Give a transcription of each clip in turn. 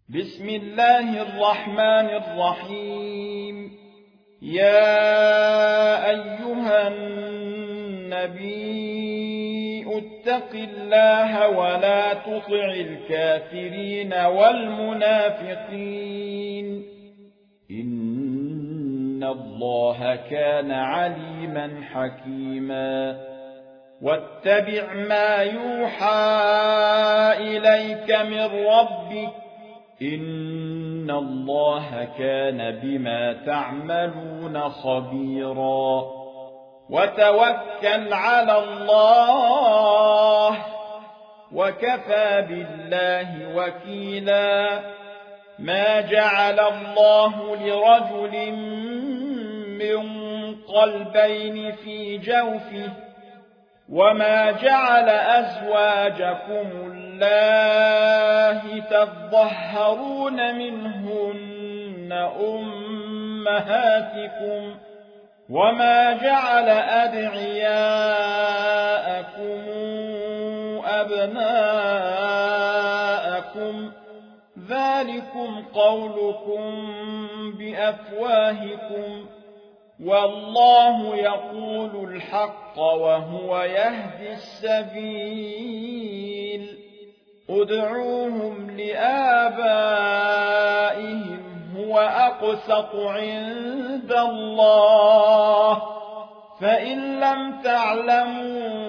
بسم الله الرحمن الرحيم. يا أيها النبي اتق الله ولا تطع الكافرين والمنافقين إن الله كان عليما حكيما. واتبع ما يوحى إليك من ربك إن الله كان بما تعملون خبيرا. وتوكل على الله وكفى بالله وكيلا. ما جعل الله لرجل من قلبين في جوفه وما جعل أزواجكم الله تظهرون منهن أمهاتكم وما جعل أدعياءكم أبناءكم ذلكم قولكم بأفواهكم والله يقول الحق وهو يهدي السبيل. ادعوهم لآبائهم هو أقسط عند الله فإن لم تعلموا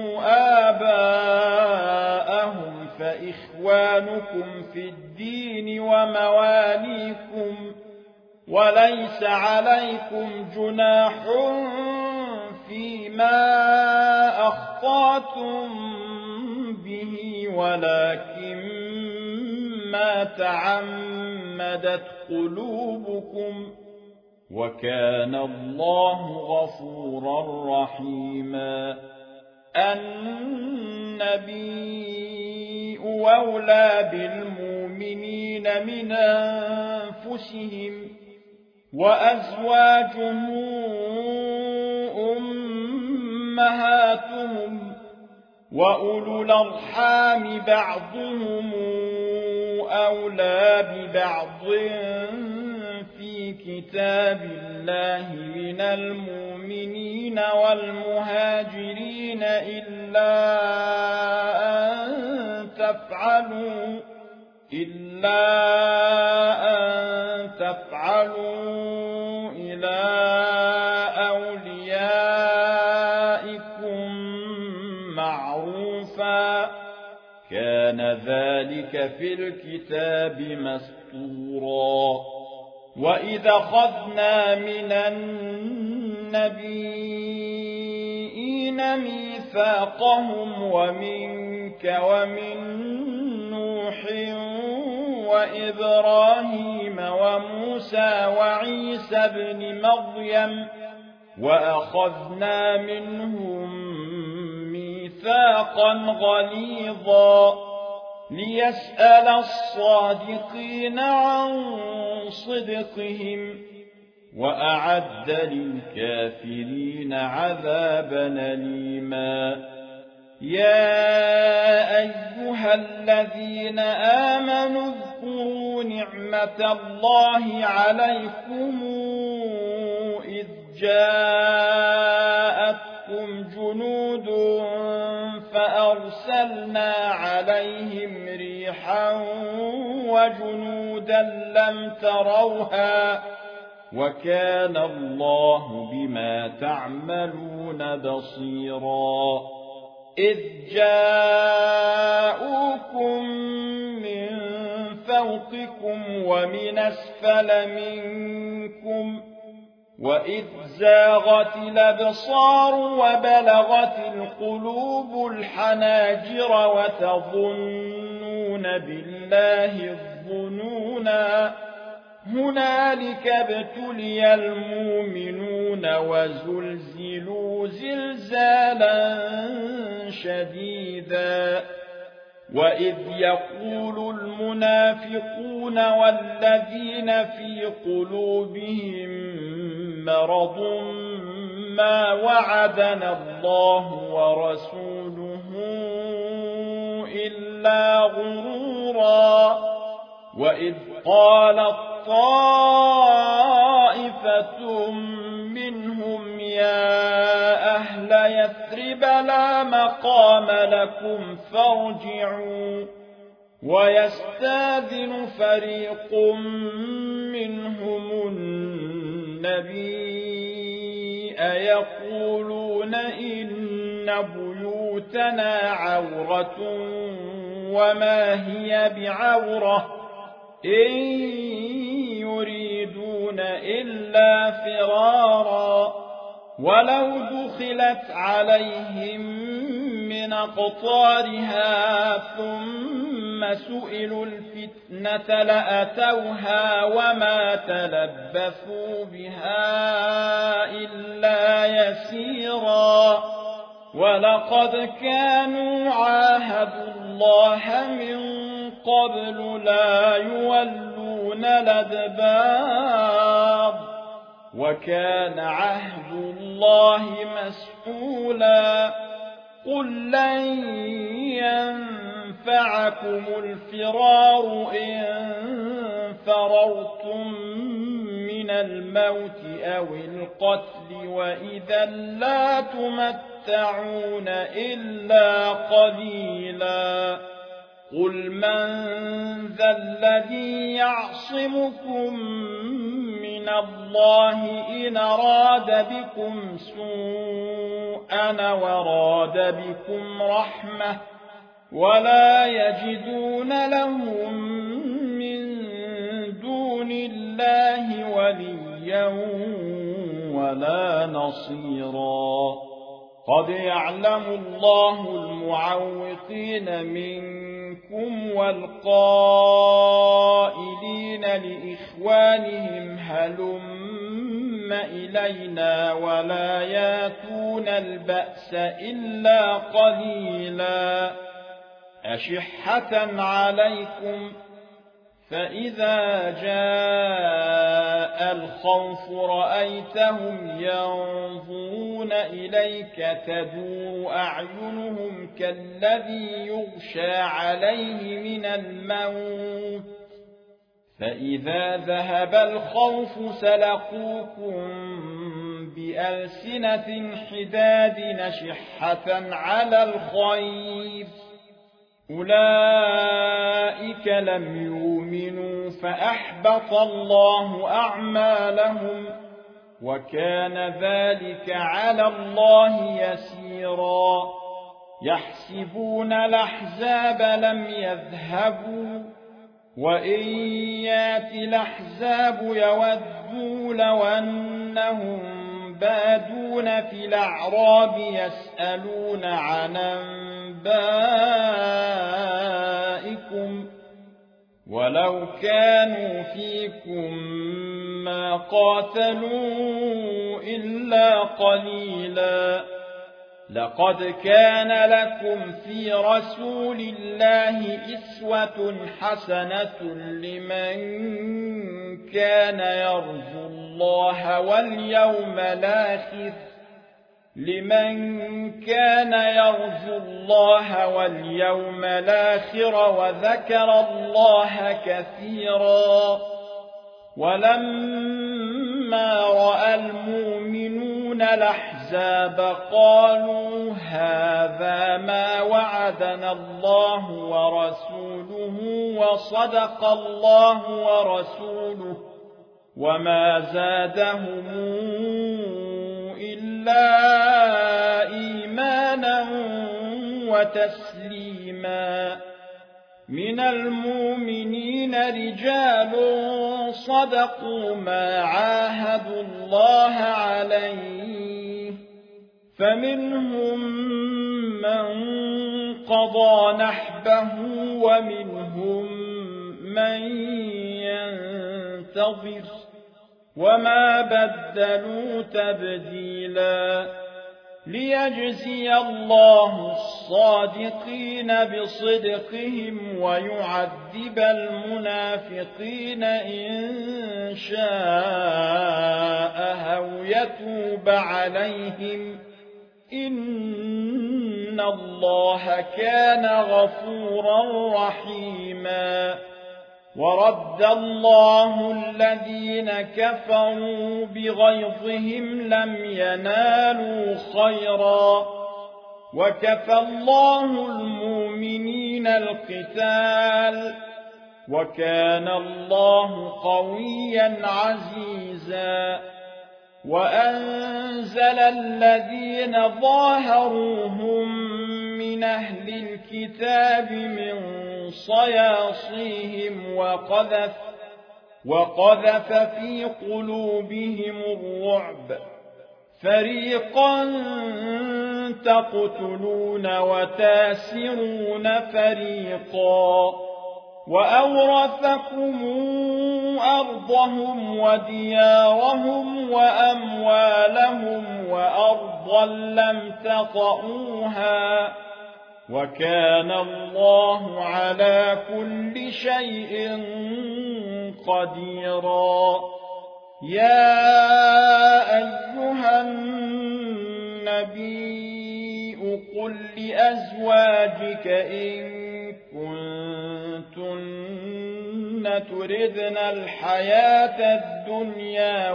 آباءهم فإخوانكم في الدين ومواليكم وليس عليكم جناح فيما أخطأتم به ولكن ما تعمدت قلوبكم وكان الله غفورا رحيما. النبي أولى بالمؤمنين من أنفسهم وأزواجه أمهاتهم وأولو الأرحام بعضهم أولى ببعض في كتاب الله من المؤمنين والمهاجرين إلا أن تفعلوا إلى أوليائكم معروفا كان ذلك في الكتاب مسطورا. وإذا أخذنا من النبيين ميثاقهم ومنك ومن نوح وإبراهيم وموسى وعيسى ابن مريم وأخذنا منهم ميثاقا غليظا ليسأل الصادقين عن صدقهم وأعد للكافرين عذابا أليما. يا أيها الذين آمنوا اذكروا نعمة الله عليكم إذ جاءتكم جنود فأرسلنا عليهم ريحا وجنودا لم تروها وكان الله بما تعملون بصيرا. إذ جاءوكم من فوقكم ومن أسفل منكم وإذ زاغت الأبصار وبلغت القلوب الحناجر وتظنون بالله الظنونا هنالك ابتلي المؤمنون وزلزلوا زلزالا شديدا. وإذ يقول المنافقون والذين في قلوبهم مرض ما وعدنا الله ورسوله إلا غرورا وإذ قالت طائفة منهم يا أهل يثرب لا مقام لكم فارجعوا ويستاذن فريق منهم النبي يقولون إن بيوتنا عورة وما هي بعورة إن يريدون إلا فرارا ولو دخلت عليهم من أقطارها ثم سئلوا الفتنة لأتوها وما تلبثوا بها إلا يسيرا ولقد كانوا عاهدوا الله من قبل لا يولون الأدبار وكان عهد الله مسئولا قل لن ينفعكم الفرار إن فررتم من الموت أو القتل وإذا لا تمتعون إلا قليلا قل من ذا الذي يعصمكم من الله إن أراد بكم سوءا وراد بكم رحمة ولا يجدون لهم من دون الله وليا ولا نصيرا قد يعلم الله المعوقين منكم والقائلين لإخوانهم هلم إلينا ولا ياتون البأس إلا قليلا أشحة عليكم فإذا جاء الخوف رأيتهم ينظرون إليك تدور أعينهم كالذي يغشى عليه من الموت فإذا ذهب الخوف سلقوكم بألسنة حداد نشحة على الخير أولئك لم يؤمنوا فأحبط الله أعمالهم وكان ذلك على الله يسيرا يحسبون الأحزاب لم يذهبوا وإن يأتي الأحزاب يودوا لو أنهم بادون في الأعراب يسألون عن أنبائكم ولو كانوا فيكم ما قاتلوا إلا قليلا لقد كان لكم في رسول الله أسوة حسنة لمن كان يرجو الله واليوم الآخر وذكر الله كثيرا ولما رأى المؤمنون الأحزاب قالوا هذا ما وعدنا الله ورسوله وصدق الله ورسوله وما زادهم إلا إيمانا وتسليما من المؤمنين رجال صدقوا ما عاهدوا الله عليه فمنهم من قضى نحبه ومنهم من ينتظر وما بدلوا تبديلا ليجزي الله الصادقين بصدقهم ويعذب المنافقين إن شاء أو يتوب عليهم إن الله كان غفورا رحيما ورد الله الذين كفروا بغيظهم لم ينالوا خيرا وكفى الله المؤمنين القتال وكان الله قويا عزيزا وأنزل الذين ظاهروهم من أهل الكتاب من صياصيهم وقذف في قلوبهم الرعب فريقا تقتلون وتاسرون فريقا وأورثكم أرضهم وديارهم وأموالهم وأرضا لم تطئوها وكان الله على كل شيء قديرا يا أيها النبي قل لأزواجك إن كنتن تردن الحياة الدنيا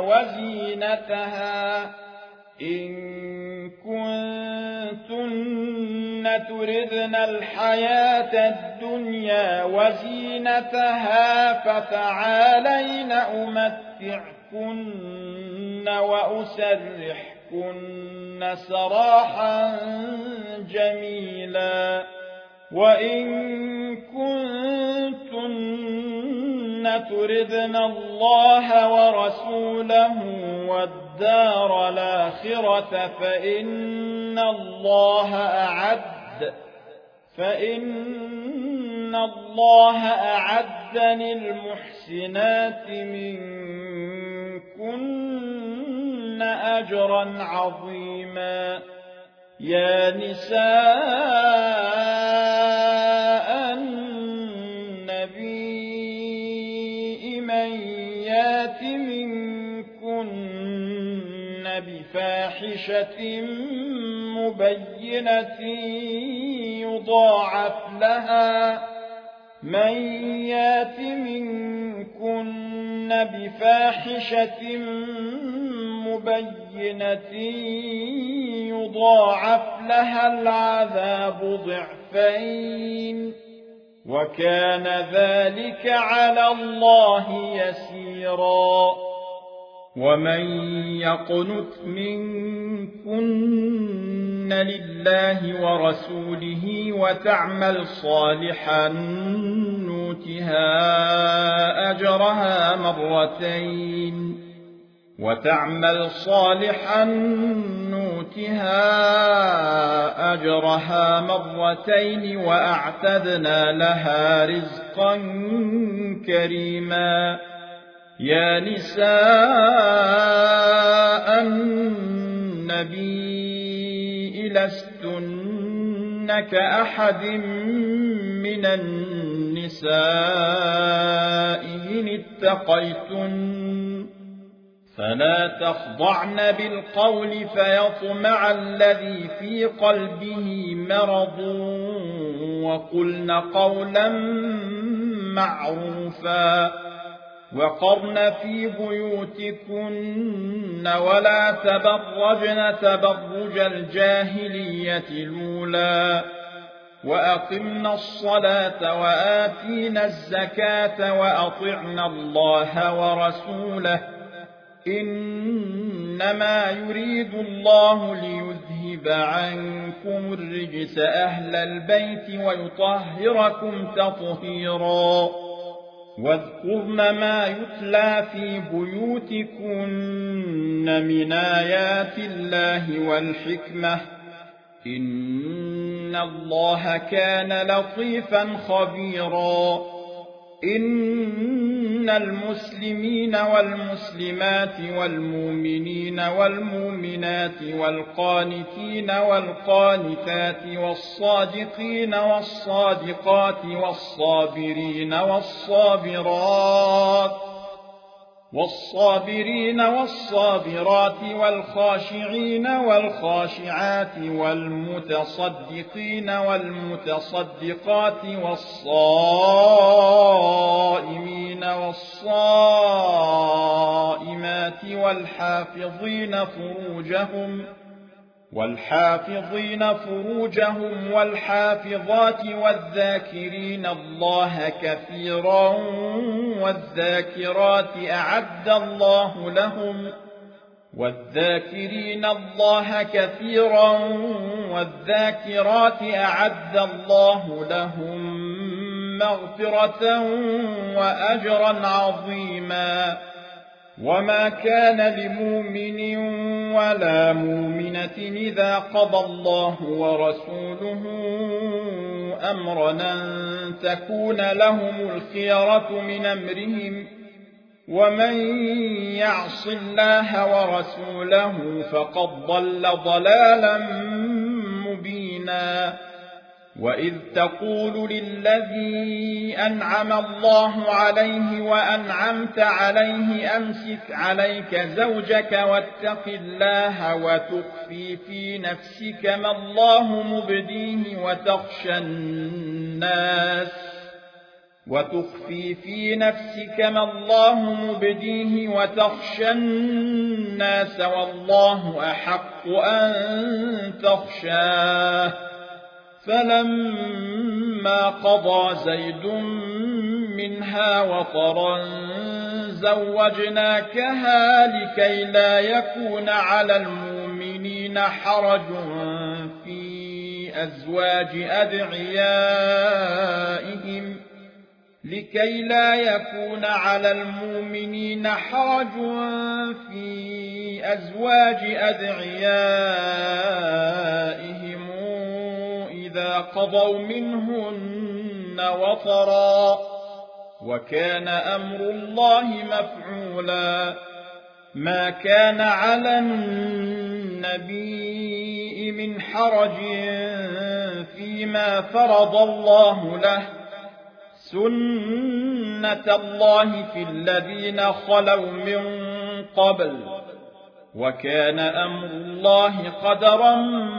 وزينتها فتعالين أمتعكن وأسرحكن سراحا جميلا وإن كنتن تردن الله ورسوله والدار الآخرة فإن الله أعد للمحسنات منكن أجرا عظيما يا نساء النبي من يات منكن بفاحشة مبينة يضاعف لها العذاب ضعفين وكان ذلك على الله يسيرا ومن يقنت منكن لله ورسوله وتعمل صالحا نؤتها أجرها مرتين وأعتدنا لها رزقا كريما يا نساء النبي لستن كأحد من النساء إن اتقيتن فلا تخضعن بالقول فيطمع الذي في قلبه مرض وقلن قولا معروفا وقرن في بيوتكن ولا تبرجن تبرج الجاهلية الأولى وأقمنا الصلاة وآتينا الزكاة وأطعنا الله ورسوله إنما يريد الله ليذهب عنكم الرجس أهل البيت ويطهركم تطهيرا واذكرن ما يتلى في بيوتكن من آيات الله والحكمة إن الله كان لطيفا خبيرا إن المسلمين والمسلمات والمؤمنين والمؤمنات والقانتين والقانتات والصادقين والصادقات والصابرين والصابرات والصابرين والصابرات والخاشعين والخاشعات والمتصدقين والمتصدقات والصائمين والصائمات والحافظين فروجهم والحافظات والذاكرين الله كثيرا والذاكرات أعد الله لهم مغفرة وأجرا عظيما. وما كان لمؤمن ولا مؤمنة إذا قضى الله ورسوله أمرا أن تكون لهم الخيرة من أمرهم، ومن يعص الله ورسوله فقد ضل ضلالا مبينا. وإذ تقول للذي أنعم الله عليه وأنعمت عليه أمسك عليك زوجك واتق الله وتخفي في نفسك ما الله مبديه وتخشى الناس والله أحق أن تخشاه. فلما قضى زيد منها وطرا زوجناكها لكي لا يكون على المؤمنين حرج في أزواج أدعيائهم إذا قضوا منهن وطرا، وكان أمر الله مفعولا. ما كان على النبي من حرج فيما فرض الله له، سنة الله في الذين خلوا من قبل، وكان أمر الله قدرا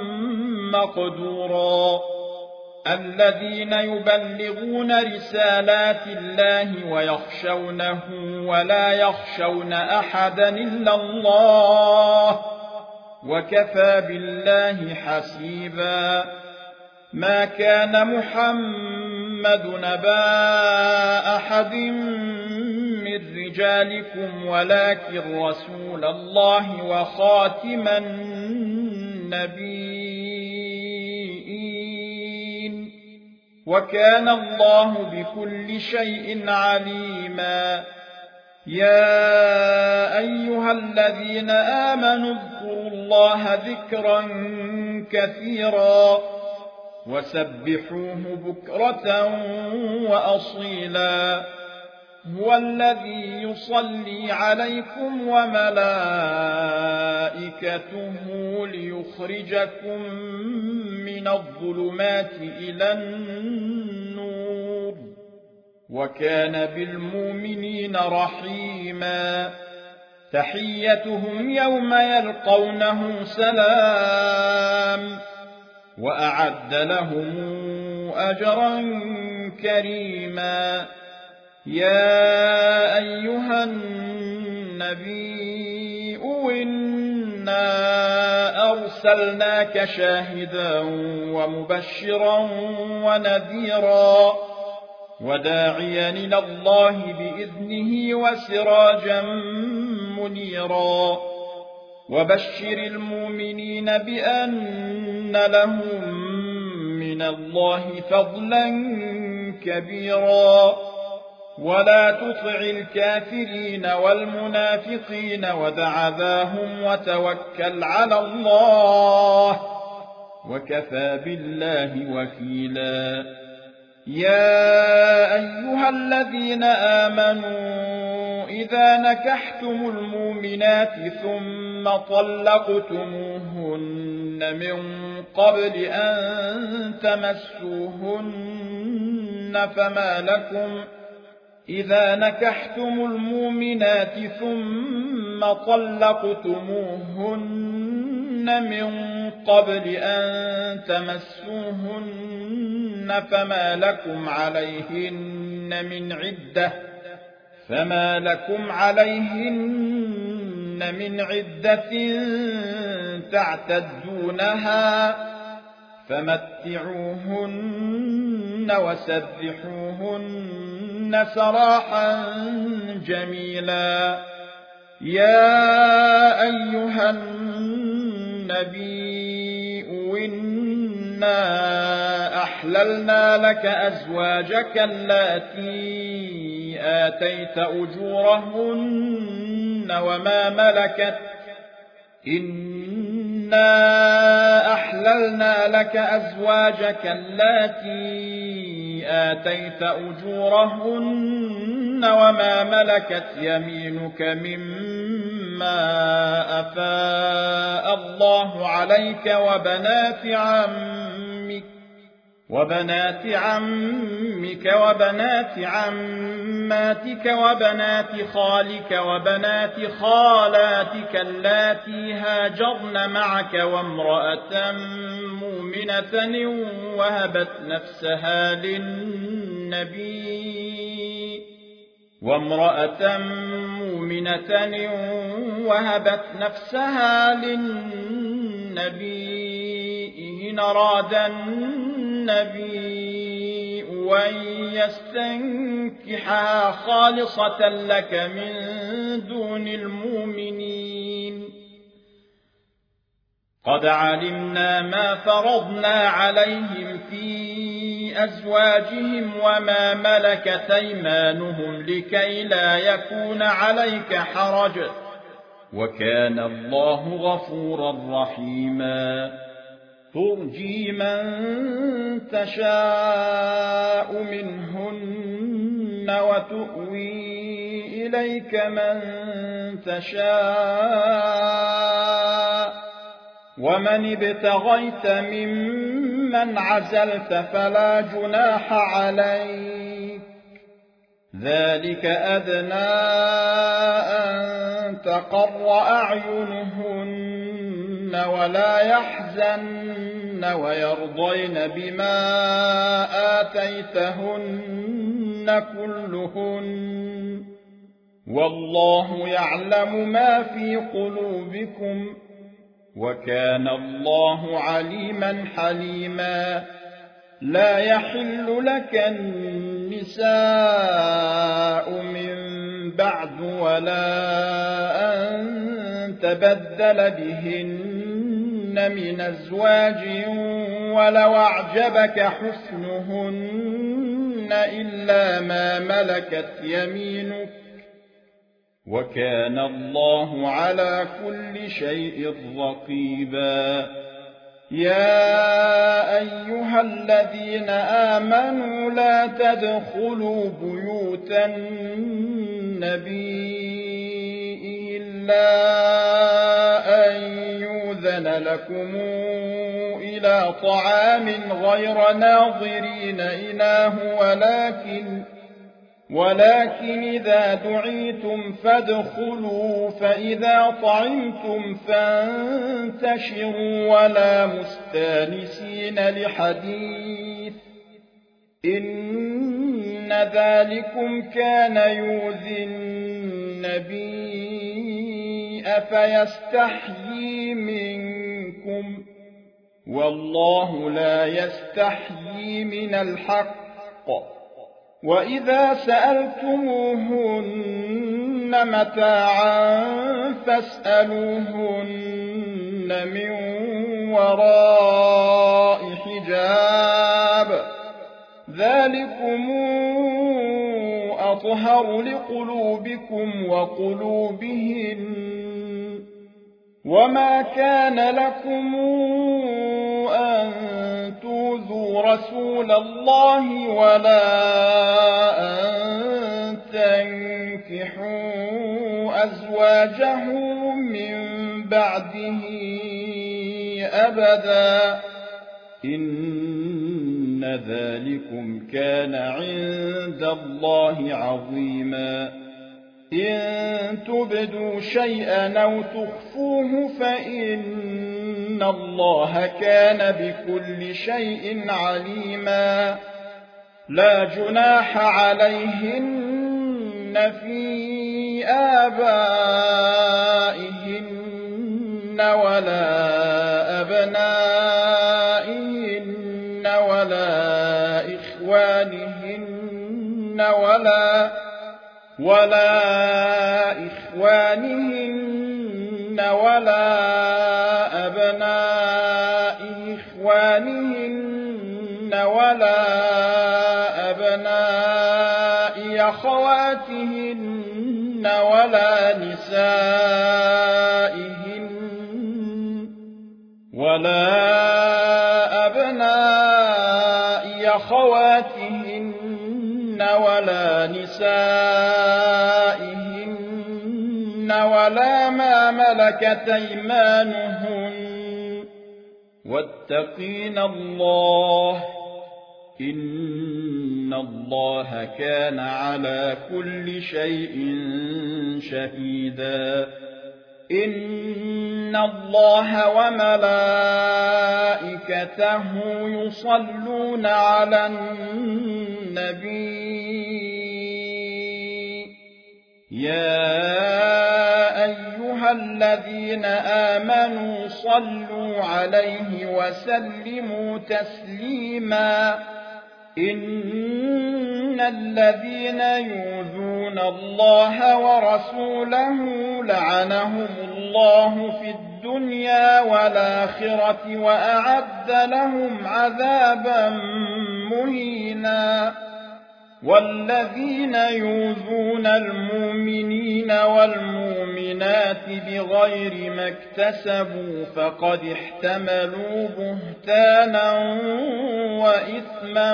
مقدورا. الذين يبلغون رسالات الله ويخشونه ولا يخشون أحدا إلا الله، وكفى بالله حسيبا. ما كان محمد نبا أحد من رجالكم ولكن رسول الله وخاتم النبيين، وكان الله بكل شيء عليما. يا أيها الذين آمنوا اذكروا الله ذكرا كثيرا وسبحوه بكرة وأصيلا. هو الذي يصلي عليكم وملائكته ليخرجكم من الظلمات إلى النور، وكان بالمؤمنين رحيما. تحيتهم يوم يلقونه سلام، وأعد لهم أجرا كريما. يا أيها النبي إنا أرسلناك شاهدا ومبشرا ونذيرا وداعيا إلى الله بإذنه وسراجا منيرا. وبشر المؤمنين بأن لهم من الله فضلا كبيرا. ولا تطع الكافرين والمنافقين ودع ذاهم وتوكل على الله، وكفى بالله وكيلا. يا أيها الذين آمنوا إذا نكحتم المؤمنات ثم طلقتموهن من قبل أن تمسوهن إذا نكحتم المؤمنات ثم طلقتموهن من قبل أن تمسوهن فما لكم عليهن من عدة تعتدونها فمتعوهن وسرحوهن سراحا جميلا. يا أيها النبي إنا أحللنا لك أزواجك اللاتي آتيت أجورهن وما ملكت يمينك مما أفاء الله عليك وبنات عمك وبنات عماتك وبنات خالك وبنات خالاتك اللاتي هاجرن معك وامرأة مؤمنة وهبت نفسها للنبي إن أراد النبي أن يستنكحها خالصة لك من دون المؤمنين. قد علمنا ما فرضنا عليهم في أزواجهم وما ملكت أيمانهم لكي لا يكون عليك حرج وكان الله غفورا رحيما. ترجي من تشاء منهن وتؤوي إليك من تشاء ومن ابتغيت ممن عزلت فلا جناح عليك ذلك أدنى أن تقر أعينهن ولا يحزن ويرضين بما آتيتهن كلهن والله يعلم ما في قلوبكم وكان الله عليما حليما. لا يحل لك النساء من بعد ولا أن تبدل بهن من أزواج ولو أعجبك حسنهن إلا ما ملكت يمينك وكان الله على كل شيء رقيبا. يا أيها الذين آمنوا لا تدخلوا بيوت النبي إلا أن يؤذن لكم إلى طعام غير ناظرين إناه ولكن إذا دعيتم فادخلوا فإذا طعمتم فانتشروا ولا مستانسين لحديث إن ذلكم كان يؤذي النبي فيستحيي منكم والله لا يستحيي من الحق. وإذا سألتموهن متاعا فاسألوهن من وراء حجاب ذلكم أطهر لقلوبكم وقلوبهن. وما كان لكم أن تؤذوا رسول الله ولا أن تنكحوا أزواجه من بعده أبدا إن ذلكم كان عند الله عظيما إن تبدوا شيئا أو تخفوه فإن الله كان بكل شيء عليما لا جناح عليهن في آبائهن ولا أبنائهن ولا إخوانهن ولا أبناء إخوانهن ولا أبناء أخواتهن ولا نسائهن ولا ما ملكت أيمانهن واتقين الله إن الله كان على كل شيء شهيدا إن الله وملائكته يصلون على النبي يا أيها الذين آمنوا صلوا عليه وسلموا تسليما إن الذين يؤذون الله ورسوله لعنهم الله في الدنيا والآخرة وأعد لهم عذابا مهينا والذين يؤذون المؤمنين والمؤمنات بغير ما اكتسبوا فقد احتملوا بهتانا وإثما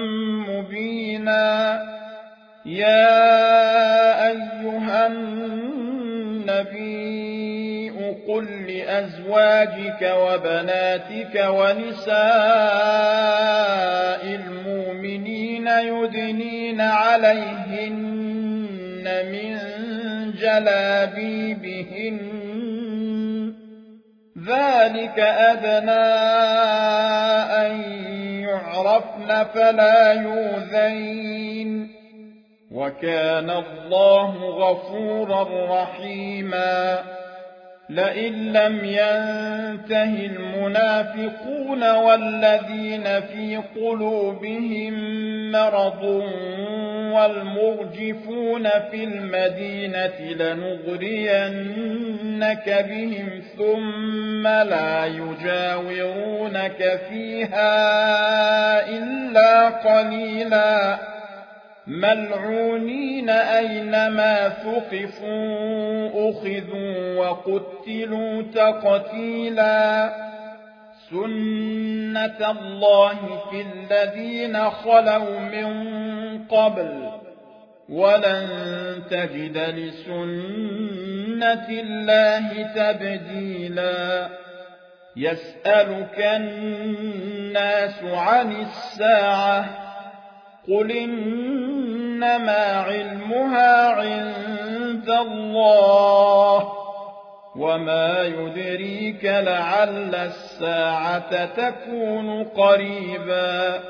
مبينا يا أيها النبي قل لأزواجك وبناتك ونساء المؤمنين يدنين عليهن من جلابيبهن ذلك أدنى أن يعرفن فلا يؤذين وكان الله غفورا رحيما لئن لم ينته المنافقون والذين في قلوبهم مرض والمرجفون في المدينة لنغرينك بهم ثم لا يجاورونك فيها إلا قليلا ملعونين أينما ثقفوا أخذوا وقتلوا تقتيلا سنة الله في الذين خلوا من قبل ولن تجد لسنة الله تبديلا يسألك الناس عن الساعة قل إنما علمها عند الله وما يدريك لعل الساعة تكون قريبا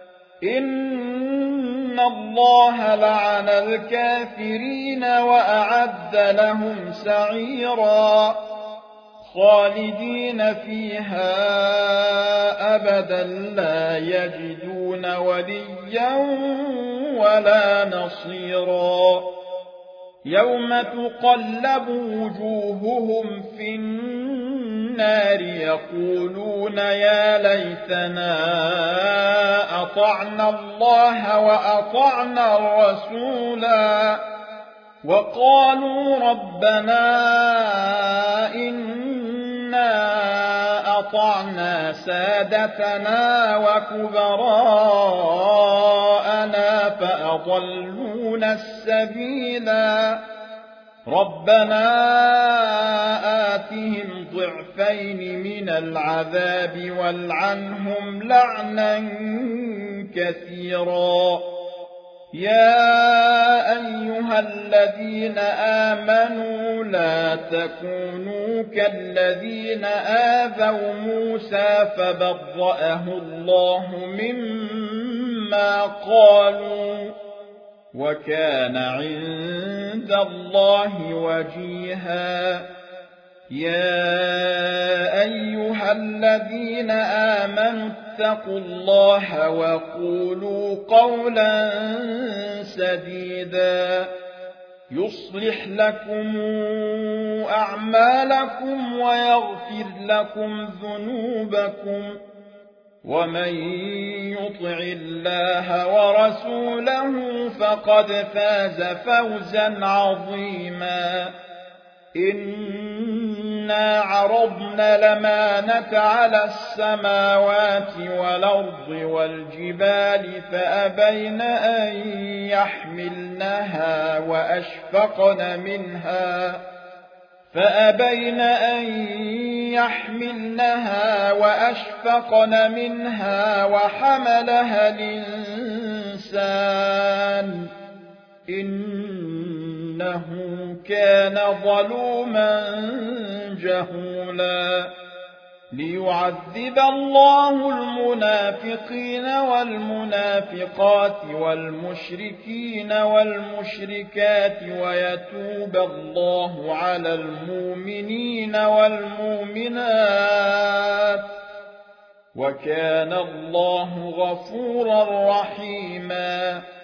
إن الله لعن الكافرين وأعد لهم سعيرا خالدين فيها أبدا لا يجدون وليا ولا نصيرا يوم تقلب وجوههم في النار يقولون يا ليتنا أطعنا الله وأطعنا الرسولا وقالوا ربنا إنا أطعنا سادتنا وكبراءنا فأضلونا السبيلا ربنا آتهم ضعفين من العذاب والعنهم لعنا كثيرا. يا أيها الذين آمنوا لا تكونوا كالذين آذوا موسى فبرأه الله مما قالوا وكان عند الله وجيها. يا أيها الذين آمنوا اتقوا الله وقولوا قولا سديدا يصلح لكم أعمالكم ويغفر لكم ذنوبكم ومن يطع الله ورسوله فقد فاز فوزا عظيما. إنا عرضنا الأمانة على السماوات والأرض والجبال فأبين أن يحملنها وأشفقن منها وحملها الإنسان إنه كان ظلوما جهولا. ليعذب الله المنافقين والمنافقات والمشركين والمشركات ويتوب الله على المؤمنين والمؤمنات وكان الله غفورا رحيما.